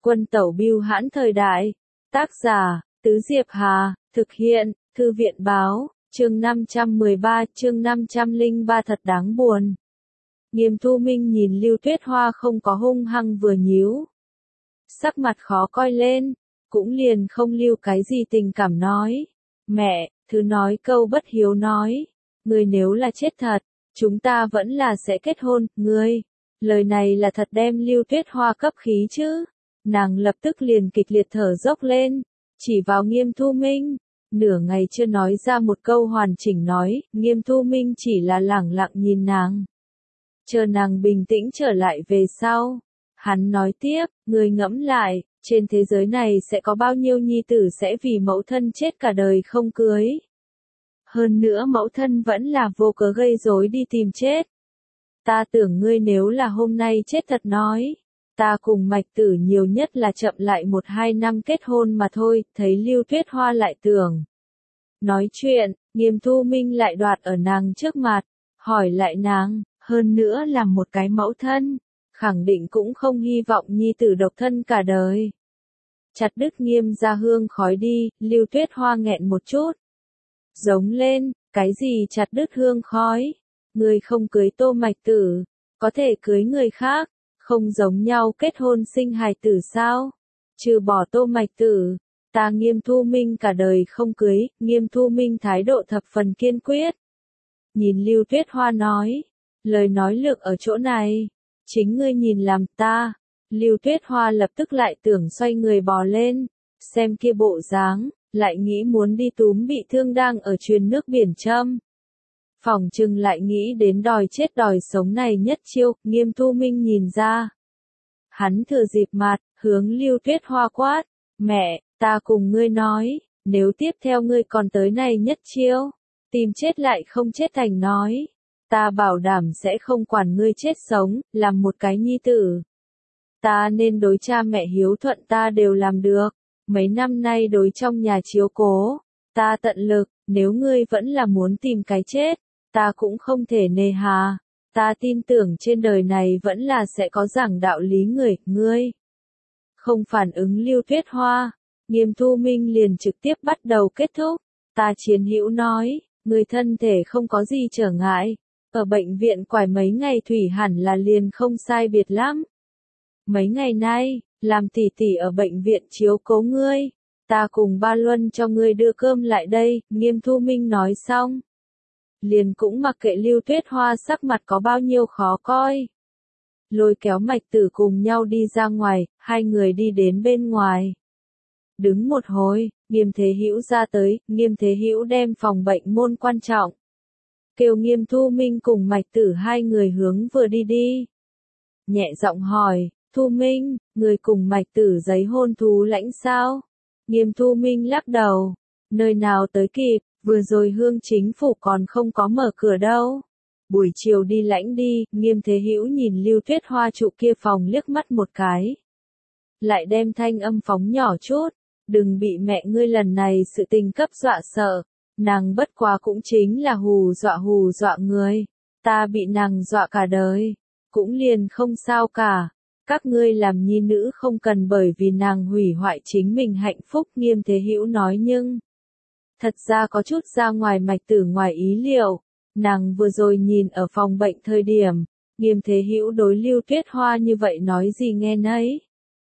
Quân tẩu bưu hãn thời đại. Tác giả, Tứ Diệp Hà, thực hiện, Thư viện báo, chương 513, chương 503 thật đáng buồn. Nghiêm Thu Minh nhìn Lưu Tuyết Hoa không có hung hăng vừa nhíu. Sắc mặt khó coi lên, cũng liền không lưu cái gì tình cảm nói. Mẹ, thứ nói câu bất hiếu nói. Ngươi nếu là chết thật, chúng ta vẫn là sẽ kết hôn, ngươi. Lời này là thật đem Lưu Tuyết Hoa cấp khí chứ. Nàng lập tức liền kịch liệt thở dốc lên, chỉ vào Nghiêm Thu Minh. Nửa ngày chưa nói ra một câu hoàn chỉnh nói, Nghiêm Thu Minh chỉ là lẳng lặng nhìn nàng. Chờ nàng bình tĩnh trở lại về sau. Hắn nói tiếp, ngươi ngẫm lại, trên thế giới này sẽ có bao nhiêu nhi tử sẽ vì mẫu thân chết cả đời không cưới. Hơn nữa mẫu thân vẫn là vô cớ gây rối đi tìm chết. Ta tưởng ngươi nếu là hôm nay chết thật nói. Ta cùng Mạch Tử nhiều nhất là chậm lại 1-2 năm kết hôn mà thôi, thấy Lưu Tuyết Hoa lại tưởng. Nói chuyện, Nghiêm Thu Minh lại đoạt ở nàng trước mặt, hỏi lại nàng, hơn nữa là một cái mẫu thân, khẳng định cũng không hy vọng nhi tử độc thân cả đời. Chặt đứt Nghiêm gia hương khói đi, Lưu Tuyết Hoa nghẹn một chút. Giống lên, cái gì chặt đứt hương khói? Người không cưới Tô Mạch Tử, có thể cưới người khác. Không giống nhau kết hôn sinh hài tử sao? Trừ bỏ Tô Mạch Tử, ta Nghiêm Thu Minh cả đời không cưới. Nghiêm Thu Minh thái độ thập phần kiên quyết. Nhìn Lưu Tuyết Hoa nói, lời nói lược ở chỗ này, chính ngươi nhìn làm ta. Lưu Tuyết Hoa lập tức lại tưởng xoay người bò lên, xem kia bộ dáng, lại nghĩ muốn đi túm bị thương đang ở truyền nước biển châm. Phỏng chừng lại nghĩ đến đòi chết đòi sống này nhất chiêu, Nghiêm Thu Minh nhìn ra. Hắn thừa dịp mặt, hướng Lưu Tuyết Hoa quát, mẹ, ta cùng ngươi nói, nếu tiếp theo ngươi còn tới này nhất chiêu, tìm chết lại không chết thành nói, ta bảo đảm sẽ không quản ngươi chết sống, làm một cái nhi tử. Ta nên đối cha mẹ hiếu thuận ta đều làm được, mấy năm nay đối trong nhà chiếu cố, ta tận lực, nếu ngươi vẫn là muốn tìm cái chết. Ta cũng không thể nề hà, ta tin tưởng trên đời này vẫn là sẽ có giảng đạo lý người, ngươi. Không phản ứng Lưu Tuyết Hoa, Nghiêm Thu Minh liền trực tiếp bắt đầu kết thúc. Ta Chiến Hữu nói, người thân thể không có gì trở ngại, ở bệnh viện quải mấy ngày thủy hẳn là liền không sai biệt lắm. Mấy ngày nay, làm tỷ tỷ ở bệnh viện chiếu cố ngươi, ta cùng Ba Luân cho ngươi đưa cơm lại đây, Nghiêm Thu Minh nói xong. Liền cũng mặc kệ Lưu Tuyết Hoa sắc mặt có bao nhiêu khó coi. Lôi kéo Mạch Tử cùng nhau đi ra ngoài, hai người đi đến bên ngoài. Đứng một hồi, Nghiêm Thế Hữu ra tới, Nghiêm Thế Hữu đem phòng bệnh môn quan trọng. Kêu Nghiêm Thu Minh cùng Mạch Tử hai người hướng vừa đi đi. Nhẹ giọng hỏi, Thu Minh, người cùng Mạch Tử giấy hôn thú lãnh sao? Nghiêm Thu Minh lắc đầu, nơi nào tới kịp. Vừa rồi Hương Chính phủ còn không có mở cửa đâu. Buổi chiều đi lãnh đi, Nghiêm Thế Hữu nhìn Lưu Tuyết Hoa trụ kia phòng liếc mắt một cái. Lại đem thanh âm phóng nhỏ chút, đừng bị mẹ ngươi lần này sự tình cấp dọa sợ. Nàng bất quá cũng chính là hù dọa người. Ta bị nàng dọa cả đời, cũng liền không sao cả. Các ngươi làm nhi nữ không cần bởi vì nàng hủy hoại chính mình hạnh phúc, Nghiêm Thế Hữu nói nhưng. Thật ra có chút ra ngoài Mạch Tử ngoài ý liệu, nàng vừa rồi nhìn ở phòng bệnh thời điểm, Nghiêm Thế Hữu đối Lưu Tuyết Hoa như vậy nói gì nghe nấy.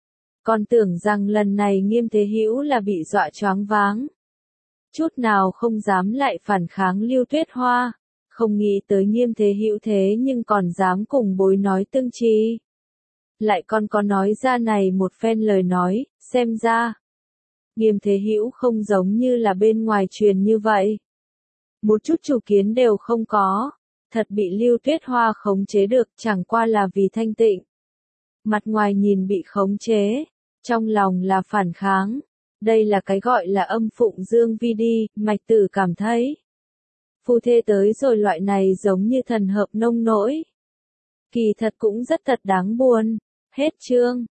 Còn tưởng rằng lần này Nghiêm Thế Hữu là bị dọa choáng váng. Chút nào không dám lại phản kháng Lưu Tuyết Hoa, không nghĩ tới Nghiêm Thế Hữu thế nhưng còn dám cùng bối nói tương tri. Lại còn có nói ra này một phen lời nói, xem ra. Nghiêm Thế Hữu không giống như là bên ngoài truyền như vậy. Một chút chủ kiến đều không có, thật bị Lưu Tuyết Hoa khống chế được chẳng qua là vì thanh tịnh. Mặt ngoài nhìn bị khống chế, trong lòng là phản kháng. Đây là cái gọi là âm phụng dương vi đi, Mạch Tử cảm thấy. Phu thê tới rồi loại này giống như thần hợp nông nỗi. Kỳ thật cũng rất thật đáng buồn. Hết chương.